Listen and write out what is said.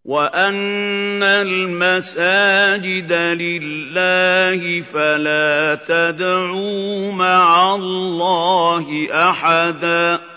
وَأَنَّ الْمَسَاجِدَ لِلَّهِ فَلَا تَدْعُوا مَعَ اللَّهِ أَحَدًا